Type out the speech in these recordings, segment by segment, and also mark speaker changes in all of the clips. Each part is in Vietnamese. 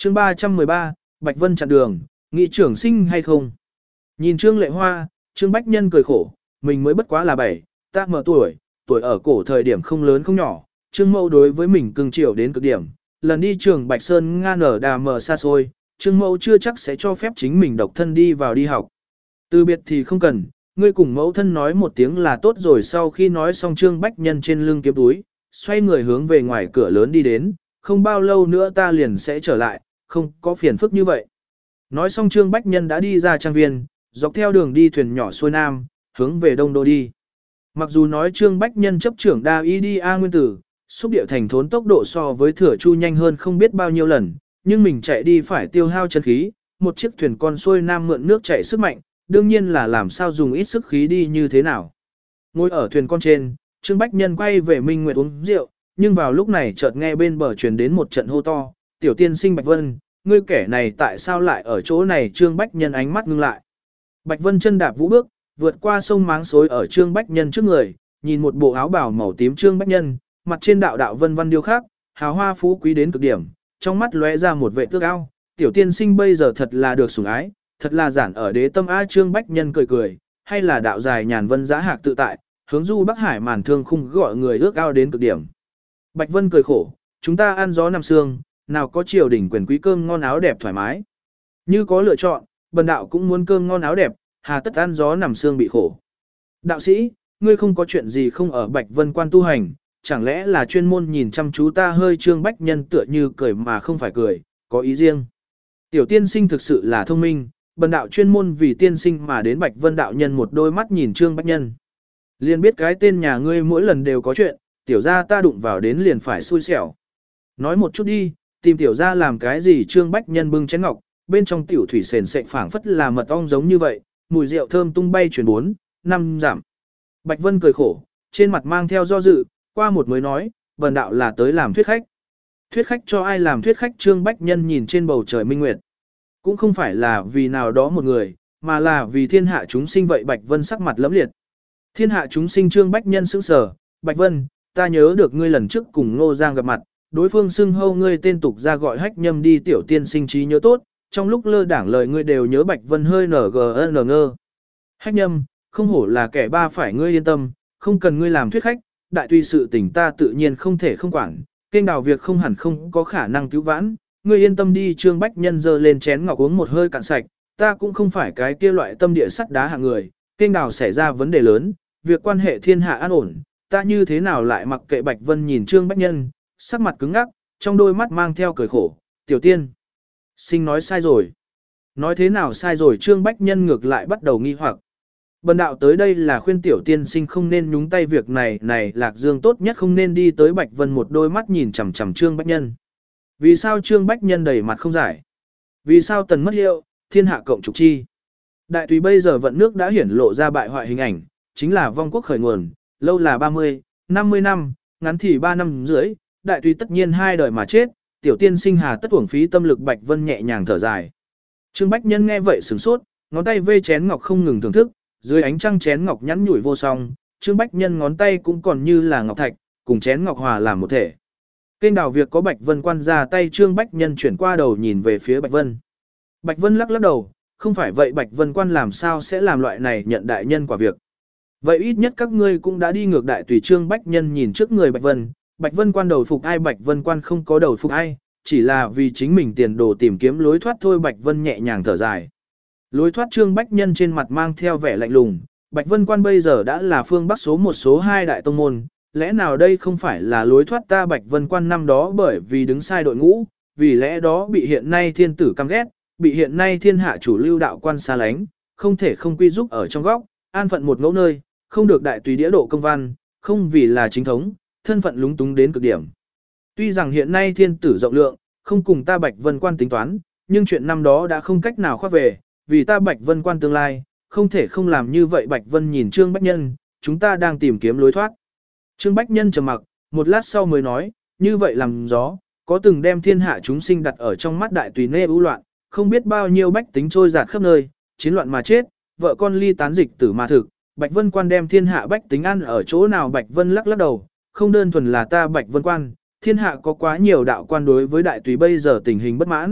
Speaker 1: chương 313, Bạch Vân chặn đường, nghị trưởng sinh hay không? Nhìn Trương Lệ Hoa, Trương Bách Nhân cười khổ, mình mới bất quá là 7, ta mở tuổi ở cổ thời điểm không lớn không nhỏ, Trương Mẫu đối với mình cưng chiều đến cực điểm, lần đi trường Bạch Sơn Nga nở đà mờ xa xôi, Trương Mẫu chưa chắc sẽ cho phép chính mình độc thân đi vào đi học. Từ biệt thì không cần, ngươi cùng mẫu thân nói một tiếng là tốt rồi. Sau khi nói xong, Trương Bách Nhân trên lưng kiếm túi, xoay người hướng về ngoài cửa lớn đi đến, không bao lâu nữa ta liền sẽ trở lại, không có phiền phức như vậy. Nói xong Trương Bách Nhân đã đi ra trang viên, dọc theo đường đi thuyền nhỏ xuôi nam, hướng về đông đô đi. Mặc dù nói Trương Bách Nhân chấp trưởng đa y đi A Nguyên Tử, xúc điệu thành thốn tốc độ so với Thừa Chu nhanh hơn không biết bao nhiêu lần, nhưng mình chạy đi phải tiêu hao chân khí, một chiếc thuyền con xuôi nam mượn nước chạy sức mạnh, đương nhiên là làm sao dùng ít sức khí đi như thế nào. Ngồi ở thuyền con trên, Trương Bách Nhân quay về Minh Nguyệt uống rượu, nhưng vào lúc này chợt nghe bên bờ truyền đến một trận hô to, tiểu tiên sinh Bạch Vân, ngươi kẻ này tại sao lại ở chỗ này? Trương Bách Nhân ánh mắt ngưng lại. Bạch Vân chân đạp vũ bước, vượt qua sông máng xối ở Trương Bách Nhân trước người, nhìn một bộ áo bào màu tím Trương Bách Nhân, mặt trên đạo đạo vân văn điêu khắc, hào hoa phú quý đến cực điểm, trong mắt lóe ra một vẻ tước ao, tiểu tiên sinh bây giờ thật là được sủng ái, thật là giản ở đế tâm a. Trương Bách Nhân cười cười, hay là đạo dài nhàn vân giá hạc tự tại, hướng du Bắc Hải màn thương khung gọi người ước ao đến cực điểm. Bạch Vân cười khổ, chúng ta ăn gió nằm sương, nào có triều đình quyền quý cơm ngon áo đẹp thoải mái. Như có lựa chọn, bần đạo cũng muốn cơm ngon áo đẹp, hà tất ăn gió nằm sương bị khổ. Đạo sĩ, ngươi không có chuyện gì không ở Bạch Vân quan tu hành, chẳng lẽ là chuyên môn nhìn chăm chú ta? Hơi Trương Bách Nhân tựa như cười mà không phải cười, có ý riêng. Tiểu tiên sinh thực sự là thông minh, bần đạo chuyên môn vì tiên sinh mà đến Bạch Vân đạo nhân một đôi mắt nhìn Trương Bách Nhân. Liền biết cái tên nhà ngươi mỗi lần đều có chuyện, tiểu gia ta đụng vào đến liền phải xui xẻo. Nói một chút đi, tìm tiểu gia làm cái gì? Trương Bách Nhân bưng chén ngọc, bên trong tiểu thủy sền sệt phảng phất là mật ong giống như vậy, mùi rượu thơm tung bay truyền 4-5 dặm. Bạch Vân cười khổ, trên mặt mang theo do dự, qua một mới nói, bần đạo là tới làm thuyết khách. Thuyết khách cho ai? Làm thuyết khách? Trương Bách Nhân nhìn trên bầu trời minh nguyệt. Cũng không phải là vì nào đó một người, mà là vì thiên hạ chúng sinh. Vậy Bạch Vân sắc mặt lẫm liệt. Thiên hạ chúng sinh? Trương Bách Nhân sững sờ, Bạch Vân, ta nhớ được ngươi lần trước cùng Ngô Giang gặp mặt, đối phương xưng hâu ngươi tên tục ra gọi Hách Nhâm đi. Tiểu tiên sinh trí nhớ tốt, trong lúc lơ đảng lời ngươi đều nhớ. Bạch Vân hơi ngơ. Hách Nhâm, không hổ là kẻ ba phải, ngươi yên tâm, không cần ngươi làm thuyết khách, đại tùy sự tình ta tự nhiên không thể không quản, kênh đào việc không hẳn không có khả năng cứu vãn, ngươi yên tâm đi. Trương Bách Nhân giơ lên chén ngọc uống một hơi cạn sạch, ta cũng không phải cái kia loại tâm địa sắt đá hạng người, kênh đào xảy ra vấn đề lớn, việc quan hệ thiên hạ an ổn, ta như thế nào lại mặc kệ? Bạch Vân nhìn Trương Bách Nhân, sắc mặt cứng ngắc, trong đôi mắt mang theo cười khổ, tiểu tiên sinh nói sai rồi. Nói thế nào sai rồi? Trương Bách Nhân ngược lại bắt đầu nghi hoặc. Bần đạo tới đây là khuyên tiểu tiên sinh không nên nhúng tay việc này, Lạc Dương tốt nhất không nên đi tới. Bạch Vân một đôi mắt nhìn chằm chằm Trương Bách Nhân. Vì sao? Trương Bách Nhân đầy mặt không giải. Vì sao tần mất hiệu, thiên hạ cộng trục chi. Đại tùy bây giờ vận nước đã hiển lộ ra bại hoại hình ảnh, chính là vong quốc khởi nguồn, lâu là 30, 50 năm, ngắn thì 3 năm rưỡi, đại tùy tất nhiên 2 đời mà chết, tiểu tiên sinh hà tất uổng phí tâm lực. Bạch Vân nhẹ nhàng thở dài. Trương Bách Nhân nghe vậy sửng sốt, ngón tay vê chén ngọc không ngừng thưởng thức, dưới ánh trăng chén ngọc nhẵn nhủi vô song, Trương Bách Nhân ngón tay cũng còn như là ngọc thạch, cùng chén ngọc hòa làm một thể. Kênh đào việc có Bạch Vân quan ra tay. Trương Bách Nhân chuyển qua đầu nhìn về phía Bạch Vân. Bạch Vân lắc lắc đầu, không phải vậy Bạch Vân quan làm sao sẽ làm loại này nhận đại nhân quả việc. Vậy ít nhất các ngươi cũng đã đi ngược đại tùy. Trương Bách Nhân nhìn trước người Bạch Vân quan đầu phục ai? Bạch Vân quan không có đầu phục ai, chỉ là vì chính mình tiền đồ tìm kiếm lối thoát thôi. Bạch Vân nhẹ nhàng thở dài. Lối thoát? Trương Bách Nhân trên mặt mang theo vẻ lạnh lùng, Bạch Vân quan bây giờ đã là phương Bắc số 1 số 2 đại tông môn, lẽ nào đây không phải là lối thoát ta? Bạch Vân quan năm đó bởi vì đứng sai đội ngũ, vì lẽ đó bị hiện nay thiên tử căm ghét, bị hiện nay thiên hạ chủ lưu đạo quan xa lánh, không thể không quy giúp ở trong góc, an phận một ngẫu nơi, không được đại tùy đĩa độ công văn, không vì là chính thống, thân phận lúng túng đến cực điểm. Tuy rằng hiện nay thiên tử rộng lượng, không cùng ta Bạch Vân quan tính toán, nhưng chuyện năm đó đã không cách nào khoác về, vì ta Bạch Vân quan tương lai, không thể không làm như vậy. Bạch Vân nhìn Trương Bách Nhân, chúng ta đang tìm kiếm lối thoát. Trương Bách Nhân trầm mặc, một lát sau mới nói, như vậy làm gió, có từng đem thiên hạ chúng sinh đặt ở trong mắt đại tùy nê ưu loạn, không biết bao nhiêu bách tính trôi dạt khắp nơi, chiến loạn mà chết, vợ con ly tán dịch tử mà thực. Bạch Vân quan đem thiên hạ bách tính ăn ở chỗ nào? Bạch Vân lắc lắc đầu, không đơn thuần là ta Bạch Vân quan, thiên hạ có quá nhiều đạo quan đối với đại tùy bây giờ tình hình bất mãn,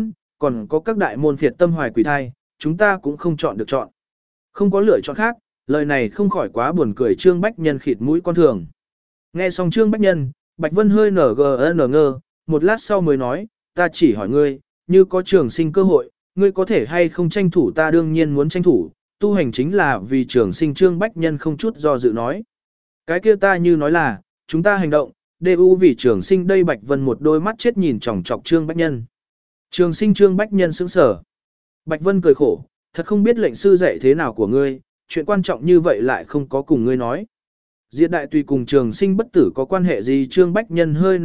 Speaker 1: còn có các đại môn phiệt tâm hoài quỷ thai, chúng ta cũng không chọn được chọn. Không có lựa chọn khác, lời này không khỏi quá buồn cười. Trương Bách Nhân khịt mũi con thường. Nghe xong Trương Bách Nhân, Bạch Vân hơi ngơ, một lát sau mới nói, ta chỉ hỏi ngươi, như có trường sinh cơ hội, ngươi có thể hay không tranh thủ? Ta đương nhiên muốn tranh thủ, tu hành chính là vì trường sinh. Trương Bách Nhân không chút do dự nói. Cái kia ta như nói là, chúng ta hành động, DU vì trường sinh. Đây Bạch Vân một đôi mắt chết nhìn chòng chọc Trương Bách Nhân. Trường sinh. Trương Bách Nhân sững sờ. Bạch Vân cười khổ, thật không biết lệnh sư dạy thế nào của ngươi, chuyện quan trọng như vậy lại không có cùng ngươi nói. Diệt đại tùy cùng trường sinh bất tử có quan hệ gì? Trương Bách Nhân hơi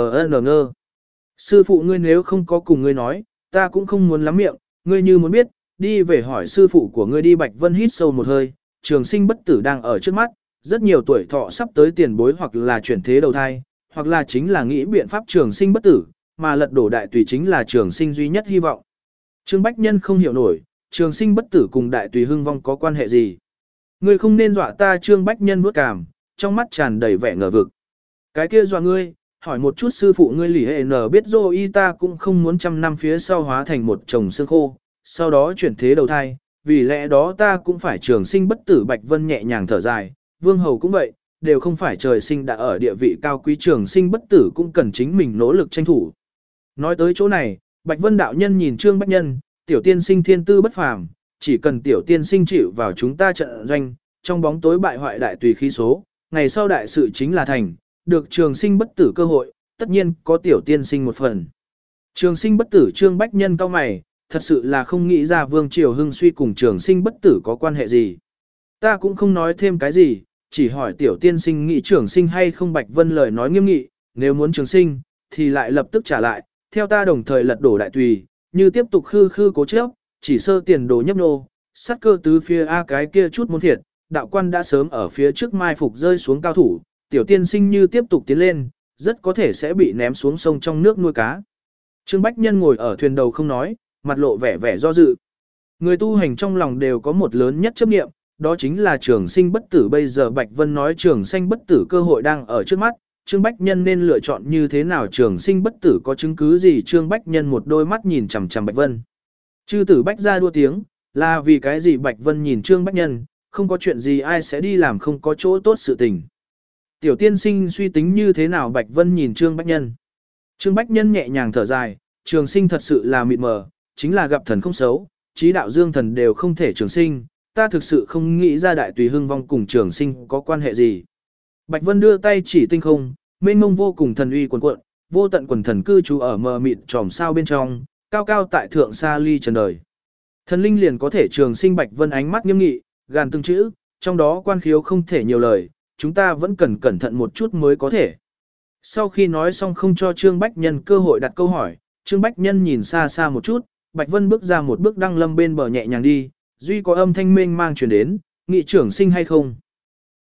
Speaker 1: ngơ. Sư phụ ngươi nếu không có cùng ngươi nói, ta cũng không muốn lắm miệng, ngươi như muốn biết, đi về hỏi sư phụ của ngươi đi. Bạch Vân hít sâu một hơi, trường sinh bất tử đang ở trước mắt, rất nhiều tuổi thọ sắp tới tiền bối hoặc là chuyển thế đầu thai, hoặc là chính là nghĩ biện pháp trường sinh bất tử, mà lật đổ đại tùy chính là trường sinh duy nhất hy vọng. Trương Bách Nhân không hiểu nổi, trường sinh bất tử cùng đại tùy hưng vong có quan hệ gì? Ngươi không nên dọa ta. Trương Bách Nhân vuốt cằm, trong mắt tràn đầy vẻ ngờ vực. Cái kia dọa ngươi, hỏi một chút sư phụ ngươi Lý Hệ N biết rồi, ta cũng không muốn 100 năm phía sau hóa thành một chồng xương khô, sau đó chuyển thế đầu thai, vì lẽ đó ta cũng phải trường sinh bất tử. Bạch Vân nhẹ nhàng thở dài, Vương Hầu cũng vậy, đều không phải trời sinh đã ở địa vị cao quý, trường sinh bất tử cũng cần chính mình nỗ lực tranh thủ. Nói tới chỗ này, Bạch Vân đạo nhân nhìn Trương Bách Nhân, tiểu tiên sinh thiên tư bất phàm, chỉ cần tiểu tiên sinh chịu vào chúng ta trận doanh, trong bóng tối bại hoại đại tùy khí số, ngày sau đại sự chính là thành, được trường sinh bất tử cơ hội, tất nhiên có tiểu tiên sinh một phần. Trường sinh bất tử. Trương Bách Nhân cau mày, thật sự là không nghĩ ra Vương Triều Hưng suy cùng trường sinh bất tử có quan hệ gì. Ta cũng không nói thêm cái gì, chỉ hỏi tiểu tiên sinh nghĩ trường sinh hay không. Bạch Vân lời nói nghiêm nghị, nếu muốn trường sinh, thì lại lập tức trả lại, theo ta đồng thời lật đổ đại tùy, như tiếp tục khư cố chấp, chỉ sơ tiền đồ nhấp nô, sát cơ tứ phía. Cái kia chút môn thiệt, đạo quan đã sớm ở phía trước mai phục rơi xuống cao thủ, tiểu tiên sinh như tiếp tục tiến lên, rất có thể sẽ bị ném xuống sông trong nước nuôi cá. Trương Bách Nhân ngồi ở thuyền đầu không nói, mặt lộ vẻ do dự. Người tu hành trong lòng đều có một lớn nhất chấp niệm, đó chính là trường sinh bất tử. Bây giờ Bạch Vân nói trường sinh bất tử cơ hội đang ở trước mắt, Trương Bách Nhân nên lựa chọn như thế nào? Trường sinh bất tử có chứng cứ gì? Trương Bách Nhân một đôi mắt nhìn chằm chằm Bạch Vân. Chư tử Bách ra đua tiếng, là vì cái gì? Bạch Vân nhìn Trương Bách Nhân, không có chuyện gì ai sẽ đi làm không có chỗ tốt sự tình. Tiểu tiên sinh suy tính như thế nào? Bạch Vân nhìn Trương Bách Nhân. Trương Bách Nhân nhẹ nhàng thở dài, trường sinh thật sự là mịt mờ, chính là gặp thần không xấu, chí đạo dương thần đều không thể trường sinh, ta thực sự không nghĩ ra đại tùy hưng vong cùng trường sinh có quan hệ gì. Bạch Vân đưa tay chỉ tinh không, mênh mông vô cùng thần uy cuồn cuộn, vô tận quần thần cư trú ở mờ mịt tròm sao bên trong, cao cao tại thượng xa ly trần đời. Thần linh liền có thể trường sinh. Bạch Vân ánh mắt nghiêm nghị, gàn từng chữ, trong đó quan khiếu không thể nhiều lời, chúng ta vẫn cần cẩn thận một chút mới có thể. Sau khi nói xong không cho Trương Bách Nhân cơ hội đặt câu hỏi, Trương Bách Nhân nhìn xa xa một chút, Bạch Vân bước ra một bước đăng lâm bên bờ nhẹ nhàng đi, duy có âm thanh mênh mang truyền đến, nghị trưởng sinh hay không?